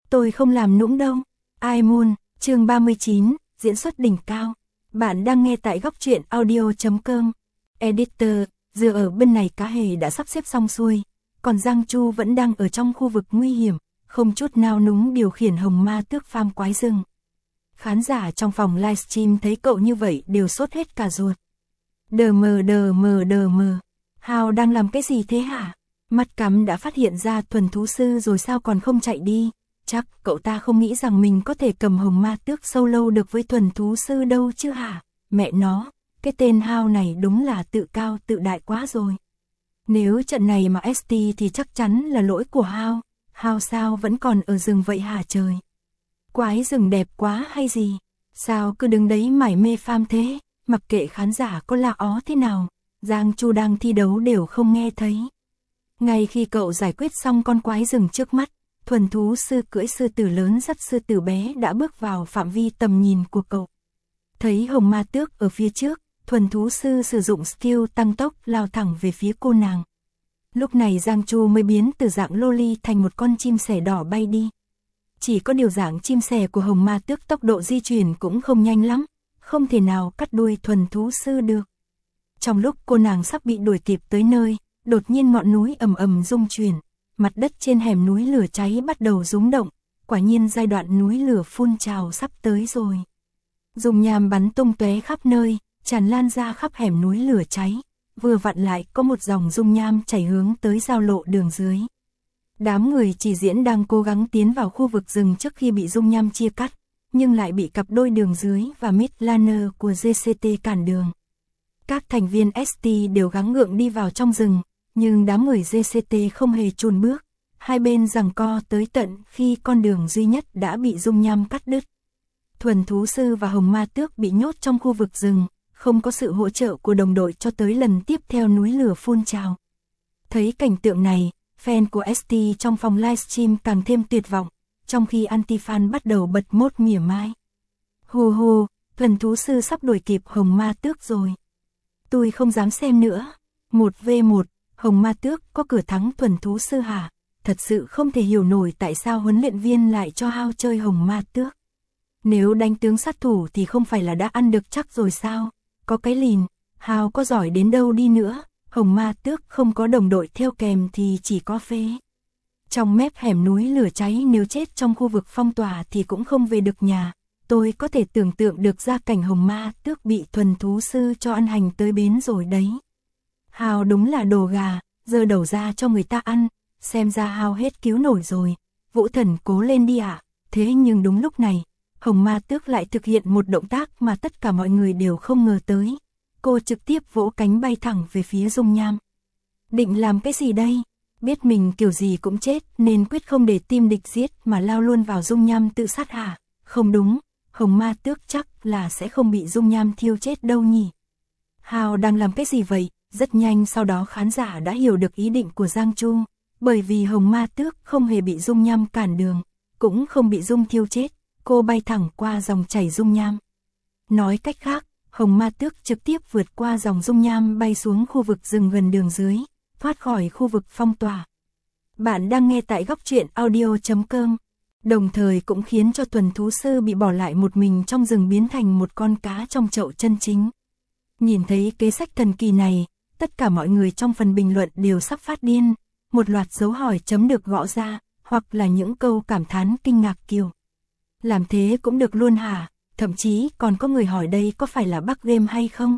Tôi không làm nũng đâu. Ai Moon, chương 39, diễn xuất đỉnh cao. Bạn đang nghe tại góc truyện audio.com. Editor, giờ ở bên này cá hề đã sắp xếp xong xuôi, còn Giang Chu vẫn đang ở trong khu vực nguy hiểm, không chút nao núng điều khiển hồng ma tước farm quái rừng. Khán giả trong phòng livestream thấy cậu như vậy đều sốt hết cả ruột. Đờ mờ. Hào đang làm cái gì thế hả? Mắt cắm đã phát hiện ra thuần thú sư rồi sao còn không chạy đi? Chắc cậu ta không nghĩ rằng mình có thể cầm hồng ma tước solo được với thuần thú sư đâu chứ hả? Mẹ nó, cái tên Hào này đúng là tự cao tự đại quá rồi. Nếu trận này mà ST thì chắc chắn là lỗi của Hào. Hào sao vẫn còn ở rừng vậy hả trời? Quái rừng đẹp quá hay gì? Sao cứ đứng đấy mải mê farm thế? Mặc kệ khán giả có la ó thế nào, Giang Chu đang thi đấu đều không nghe thấy. Ngay khi cậu giải quyết xong con quái rừng trước mắt, thuần thú sư cưỡi sư tử lớn dắt sư tử bé đã bước vào phạm vi tầm nhìn của cậu. Thấy hồng ma tước ở phía trước, thuần thú sư sử dụng skill tăng tốc lao thẳng về phía cô nàng. Lúc này Giang Chu mới biến từ dạng loli thành một con chim sẻ đỏ bay đi. Chỉ có điều dạng chim sẻ của hồng ma tước tốc độ di chuyển cũng không nhanh lắm, không thể nào cắt đuôi thuần thú sư được. Trong lúc cô nàng sắp bị đuổi kịp tới nơi, đột nhiên ngọn núi ầm ầm rung chuyển, mặt đất trên hẻm núi lửa cháy bắt đầu rúng động, quả nhiên giai đoạn núi lửa phun trào sắp tới rồi. Dung nham bắn tung tóe khắp nơi, tràn lan ra khắp hẻm núi lửa cháy, vừa vặn lại có một dòng dung nham chảy hướng tới giao lộ đường dưới. Đám người chỉ diễn đang cố gắng tiến vào khu vực rừng trước khi bị dung nham chia cắt, nhưng lại bị cặp đôi đường dưới và midlaner của GCT cản đường. Các thành viên ST đều gắng gượng đi vào trong rừng, nhưng đám người GCT không hề chùn bước, hai bên giằng co tới tận khi con đường duy nhất đã bị dung nham cắt đứt. Thuần thú sư và hồng ma tước bị nhốt trong khu vực rừng, không có sự hỗ trợ của đồng đội cho tới lần tiếp theo núi lửa phun trào. Thấy cảnh tượng này, fan của ST trong phòng livestream càng thêm tuyệt vọng, trong khi anti-fan bắt đầu bật mốt mỉa mai. Hù, thuần thú sư sắp đuổi kịp hồng ma tước rồi. Tôi không dám xem nữa. 1v1, hồng ma tước có cửa thắng thuần thú sư hả? Thật sự không thể hiểu nổi tại sao huấn luyện viên lại cho Hao chơi hồng ma tước. Nếu đánh tướng sát thủ thì không phải là đã ăn được chắc rồi sao? Có cái lìn, Hao có giỏi đến đâu đi nữa, hồng ma tước không có đồng đội theo kèm thì chỉ có phế. Trong mép hẻm núi lửa cháy nếu chết trong khu vực phong tỏa thì cũng không về được nhà. Tôi có thể tưởng tượng được ra cảnh hồng ma tước bị thuần thú sư cho ăn hành tới bến rồi đấy. Hào đúng là đồ gà, giơ đầu ra cho người ta ăn, xem ra Hào hết cứu nổi rồi. Vũ thần cố lên đi ạ. Thế nhưng đúng lúc này, hồng ma tước lại thực hiện một động tác mà tất cả mọi người đều không ngờ tới. Cô trực tiếp vỗ cánh bay thẳng về phía dung nham. Định làm cái gì đây? Biết mình kiểu gì cũng chết nên quyết không để team địch giết mà lao luôn vào dung nham tự sát hả? Không đúng, hồng ma tước chắc là sẽ không bị dung nham thiêu chết đâu nhỉ. Hào đang làm cái gì vậy? Rất nhanh sau đó khán giả đã hiểu được ý định của Giang Chu, bởi vì hồng ma tước không hề bị dung nham cản đường, cũng không bị dung thiêu chết, cô bay thẳng qua dòng chảy dung nham. Nói cách khác, hồng ma tước trực tiếp vượt qua dòng dung nham bay xuống khu vực rừng gần đường dưới, thoát khỏi khu vực phong tỏa. Bạn đang nghe tại góc truyện audio.com, đồng thời cũng khiến cho thuần thú sư bị bỏ lại một mình trong rừng biến thành một con cá trong chậu chân chính. Nhìn thấy kế sách thần kỳ này, tất cả mọi người trong phần bình luận đều sắp phát điên, một loạt dấu hỏi chấm được gõ ra, hoặc là những câu cảm thán kinh ngạc kiểu. Làm thế cũng được luôn hả? Thậm chí còn có người hỏi đây có phải là bug game hay không?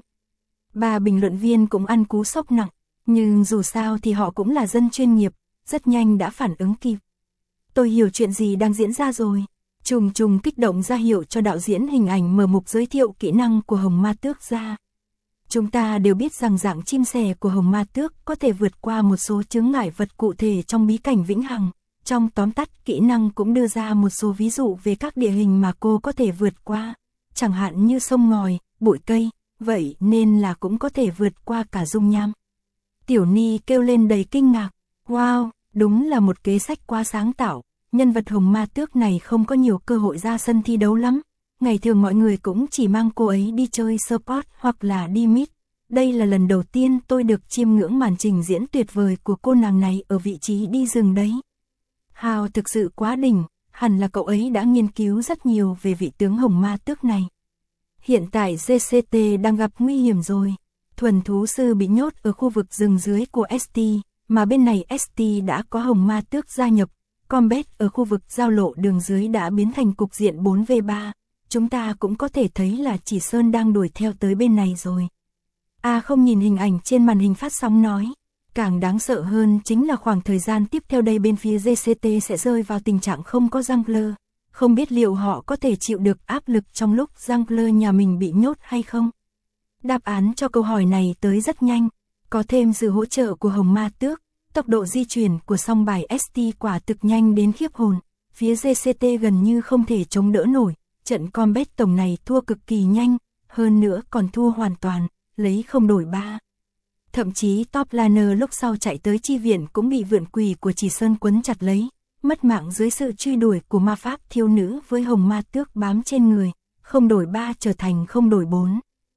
Ba bình luận viên cũng ăn cú sốc nặng, nhưng dù sao thì họ cũng là dân chuyên nghiệp, rất nhanh đã phản ứng kịp. Tôi hiểu chuyện gì đang diễn ra rồi. Trùng kích động ra hiệu cho đạo diễn hình ảnh mở mục giới thiệu kỹ năng của hồng ma tước ra. Chúng ta đều biết rằng dạng chim sẻ của hồng ma tước có thể vượt qua một số chướng ngại vật cụ thể trong bí cảnh vĩnh hằng. Trong tóm tắt kỹ năng cũng đưa ra một số ví dụ về các địa hình mà cô có thể vượt qua, chẳng hạn như sông ngòi, bụi cây, vậy nên là cũng có thể vượt qua cả dung nham. Tiểu Ni kêu lên đầy kinh ngạc, wow, đúng là một kế sách quá sáng tạo, nhân vật hồng ma tước này không có nhiều cơ hội ra sân thi đấu lắm, ngày thường mọi người cũng chỉ mang cô ấy đi chơi support hoặc là đi mid. Đây là lần đầu tiên tôi được chiêm ngưỡng màn trình diễn tuyệt vời của cô nàng này ở vị trí đi rừng đấy. Hào thực sự quá đỉnh, hẳn là cậu ấy đã nghiên cứu rất nhiều về vị tướng hồng ma tước này. Hiện tại GCT đang gặp nguy hiểm rồi. Thuần thú sư bị nhốt ở khu vực rừng dưới của ST, mà bên này ST đã có hồng ma tước gia nhập. Combat ở khu vực giao lộ đường dưới đã biến thành cục diện 4v3. Chúng ta cũng có thể thấy là Chỉ Sơn đang đuổi theo tới bên này rồi. Không nhìn hình ảnh trên màn hình phát sóng nói. Càng đáng sợ hơn chính là khoảng thời gian tiếp theo đây bên phía GCT sẽ rơi vào tình trạng không có jungler. Không biết liệu họ có thể chịu được áp lực trong lúc jungler nhà mình bị nhốt hay không? Đáp án cho câu hỏi này tới rất nhanh. Có thêm sự hỗ trợ của hồng ma tước, tốc độ di chuyển của song bài ST quả thực nhanh đến khiếp hồn. Phía GCT gần như không thể chống đỡ nổi. Trận combat tổng này thua cực kỳ nhanh, hơn nữa còn thua hoàn toàn, lấy không đổi ba. Thậm chí top laner lúc sau chạy tới chi viện cũng bị vượn quỷ của Chỉ Sơn quấn chặt lấy, mất mạng dưới sự truy đuổi của ma pháp thiếu nữ với hồng ma tước bám trên người, không đổi 3 trở thành không đổi 4.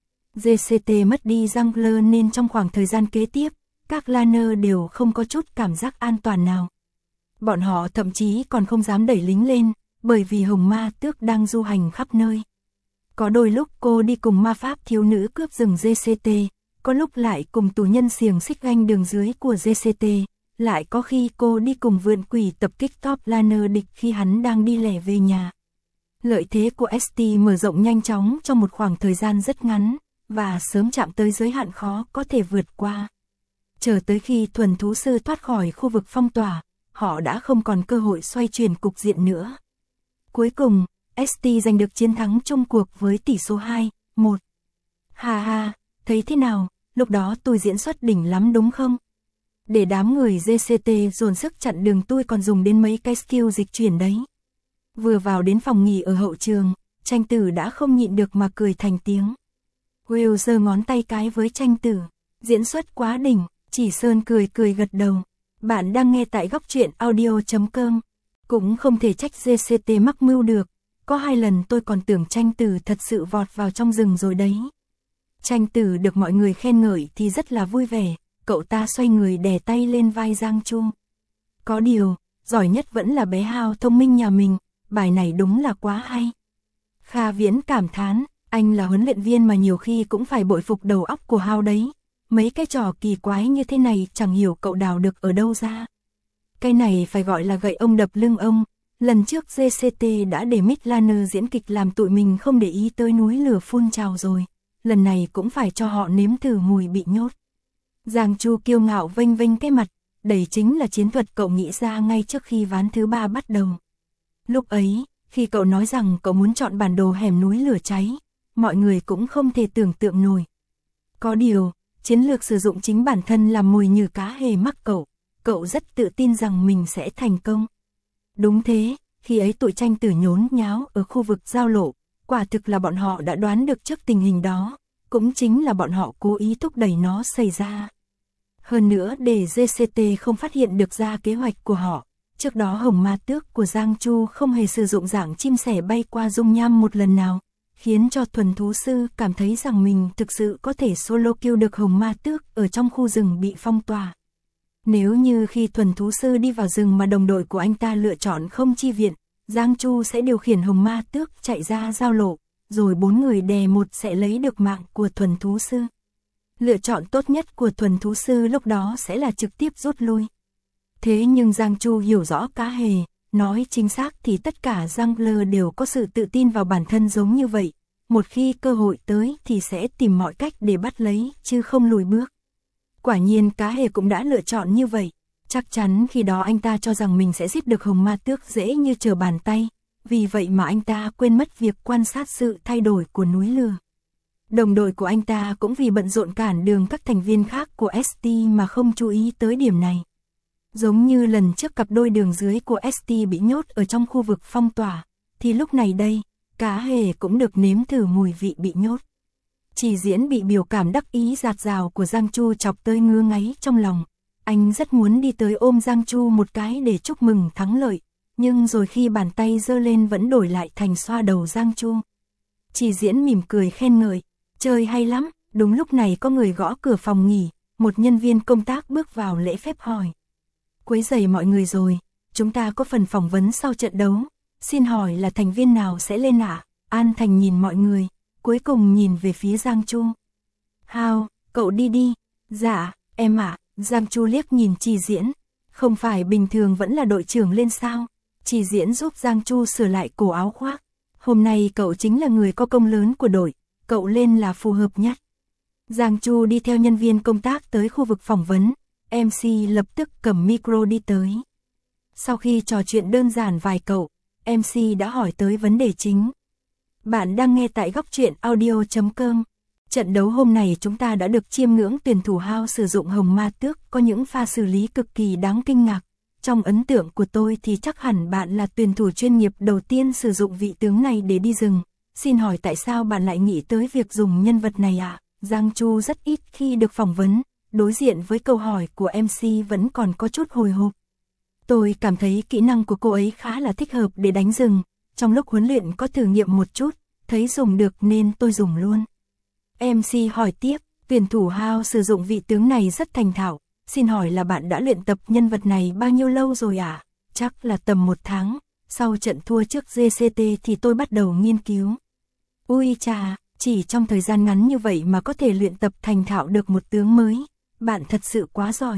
GCT mất đi jungler nên trong khoảng thời gian kế tiếp, các laner đều không có chút cảm giác an toàn nào. Bọn họ thậm chí còn không dám đẩy lính lên, bởi vì hồng ma tước đang du hành khắp nơi. Có đôi lúc cô đi cùng ma pháp thiếu nữ cướp rừng GCT, có lúc lại cùng tù nhân xiềng xích ganh đường dưới của GCT, lại có khi cô đi cùng vượn quỷ tập kích top laner địch khi hắn đang đi lẻ về nhà. Lợi thế của ST mở rộng nhanh chóng trong một khoảng thời gian rất ngắn, và sớm chạm tới giới hạn khó có thể vượt qua. Chờ tới khi thuần thú sư thoát khỏi khu vực phong tỏa, họ đã không còn cơ hội xoay chuyển cục diện nữa. Cuối cùng, ST giành được chiến thắng chung cuộc với tỷ số 2-1. Ha ha, thấy thế nào, lúc đó tôi diễn xuất đỉnh lắm đúng không? Để đám người GCT dồn sức chặn đường tôi còn dùng đến mấy cái skill dịch chuyển đấy. Vừa vào đến phòng nghỉ ở hậu trường, Tranh Tử đã không nhịn được mà cười thành tiếng. Will giơ ngón tay cái với Tranh Tử, diễn xuất quá đỉnh, Chỉ Sơn cười gật đầu. Bạn đang nghe tại góc truyện audio.com. Cũng không thể trách GCT mắc mưu được, có 2 lần tôi còn tưởng Tranh Tử thật sự vọt vào trong rừng rồi đấy. Tranh Tử được mọi người khen ngợi thì rất là vui vẻ, cậu ta xoay người đè tay lên vai Giang Chu. Có điều, giỏi nhất vẫn là bé Hao thông minh nhà mình, bài này đúng là quá hay. Kha Viễn cảm thán, anh là huấn luyện viên mà nhiều khi cũng phải bội phục đầu óc của Hao đấy. Mấy cái trò kỳ quái như thế này chẳng hiểu cậu đào được ở đâu ra. Cái này phải gọi là gậy ông đập lưng ông. Lần trước GCT đã để Midlaner diễn kịch làm tụi mình không để ý tới núi lửa phun trào rồi. Lần này cũng phải cho họ nếm thử mùi bị nhốt. Giang Chu kiêu ngạo vênh vênh cái mặt, đây chính là chiến thuật cậu nghĩ ra ngay trước khi ván thứ 3 bắt đầu. Lúc ấy, khi cậu nói rằng cậu muốn chọn bản đồ hẻm núi lửa cháy, mọi người cũng không thể tưởng tượng nổi. Có điều, chiến lược sử dụng chính bản thân làm mồi nhử cá hề mắc cậu rất tự tin rằng mình sẽ thành công. Đúng thế, khi ấy tụi Tranh Tử nhốn nháo ở khu vực giao lộ, quả thực là bọn họ đã đoán được trước tình hình đó, cũng chính là bọn họ cố ý thúc đẩy nó xảy ra. Hơn nữa để GCT không phát hiện được ra kế hoạch của họ, trước đó hồng ma tước của Giang Chu không hề sử dụng dạng chim sẻ bay qua dung nham một lần nào, khiến cho thuần thú sư cảm thấy rằng mình thực sự có thể solo kill được hồng ma tước ở trong khu rừng bị phong tỏa. Nếu như khi thuần thú sư đi vào rừng mà đồng đội của anh ta lựa chọn không chi viện, Giang Chu sẽ điều khiển hồng ma tước chạy ra giao lộ, rồi 4 người đè một sẽ lấy được mạng của thuần thú sư. Lựa chọn tốt nhất của thuần thú sư lúc đó sẽ là trực tiếp rút lui. Thế nhưng Giang Chu hiểu rõ cá hề, nói chính xác thì tất cả jungler đều có sự tự tin vào bản thân giống như vậy. Một khi cơ hội tới thì sẽ tìm mọi cách để bắt lấy, chứ không lùi bước. Quả nhiên cá hề cũng đã lựa chọn như vậy. Chắc chắn khi đó anh ta cho rằng mình sẽ giết được hồng ma tước dễ như trở bàn tay. Vì vậy mà anh ta quên mất việc quan sát sự thay đổi của núi lửa. Đồng đội của anh ta cũng vì bận rộn cản đường các thành viên khác của ST mà không chú ý tới điểm này. Giống như lần trước cặp đôi đường dưới của ST bị nhốt ở trong khu vực phong tỏa, thì lúc này đây, cá hề cũng được nếm thử mùi vị bị nhốt. Chỉ Diễn bị biểu cảm đắc ý dạt dào của Giang Chu chọc tới ngứa ngáy trong lòng. Anh rất muốn đi tới ôm Giang Chu một cái để chúc mừng thắng lợi, nhưng rồi khi bàn tay giơ lên vẫn đổi lại thành xoa đầu Giang Chu. Chỉ Diễn mỉm cười khen ngợi, chơi hay lắm. Đúng lúc này có người gõ cửa phòng nghỉ, một nhân viên công tác bước vào lễ phép hỏi. Quấy rầy mọi người rồi, chúng ta có phần phỏng vấn sau trận đấu, xin hỏi là thành viên nào sẽ lên ạ? An Thành nhìn mọi người, cuối cùng nhìn về phía Giang Chu. Hao, cậu đi đi. Dạ, em ạ. Giang Chu liếc nhìn Trì Diễn. Không phải bình thường vẫn là đội trưởng lên sao? Trì Diễn giúp Giang Chu sửa lại cổ áo khoác. Hôm nay cậu chính là người có công lớn của đội, cậu lên là phù hợp nhất. Giang Chu đi theo nhân viên công tác tới khu vực phỏng vấn, MC lập tức cầm micro đi tới. Sau khi trò chuyện đơn giản vài câu, MC đã hỏi tới vấn đề chính. Bạn đang nghe tại góc truyện audio.com. Trận đấu hôm nay chúng ta đã được chiêm ngưỡng tuyển thủ Hao sử dụng hồng ma tước, có những pha xử lý cực kỳ đáng kinh ngạc. Trong ấn tượng của tôi thì chắc hẳn bạn là tuyển thủ chuyên nghiệp đầu tiên sử dụng vị tướng này để đi rừng. Xin hỏi tại sao bạn lại nghĩ tới việc dùng nhân vật này ạ? Giang Chu rất ít khi được phỏng vấn, đối diện với câu hỏi của MC vẫn còn có chút hồi hộp. Tôi cảm thấy kỹ năng của cô ấy khá là thích hợp để đánh rừng, trong lúc huấn luyện có thử nghiệm một chút, thấy dùng được nên tôi dùng luôn. MC hỏi tiếp, tuyển thủ Hao sử dụng vị tướng này rất thành thạo, xin hỏi là bạn đã luyện tập nhân vật này bao nhiêu lâu rồi ạ? Chắc là tầm 1 tháng, sau trận thua trước GCT thì tôi bắt đầu nghiên cứu. Ui chà, chỉ trong thời gian ngắn như vậy mà có thể luyện tập thành thạo được một tướng mới, bạn thật sự quá giỏi.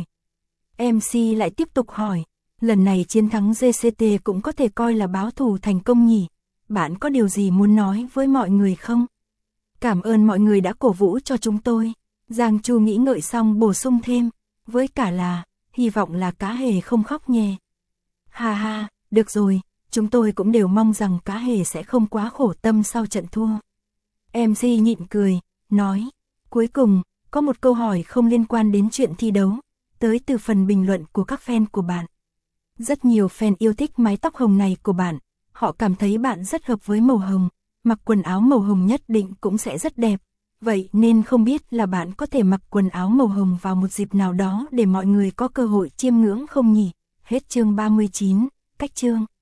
MC lại tiếp tục hỏi, lần này chiến thắng GCT cũng có thể coi là báo thù thành công nhỉ? Bạn có điều gì muốn nói với mọi người không? Cảm ơn mọi người đã cổ vũ cho chúng tôi. Giang Chu nghĩ ngợi xong bổ sung thêm, với cả là, hy vọng là cá hề không khóc nhè. Ha ha, được rồi, chúng tôi cũng đều mong rằng cá hề sẽ không quá khổ tâm sau trận thua. MC nhịn cười, nói, cuối cùng, có một câu hỏi không liên quan đến chuyện thi đấu, tới từ phần bình luận của các fan của bạn. Rất nhiều fan yêu thích mái tóc hồng này của bạn, họ cảm thấy bạn rất hợp với màu hồng, mặc quần áo màu hồng nhất định cũng sẽ rất đẹp. Vậy nên không biết là bạn có thể mặc quần áo màu hồng vào một dịp nào đó để mọi người có cơ hội chiêm ngưỡng không nhỉ? Hết chương 39, cách chương.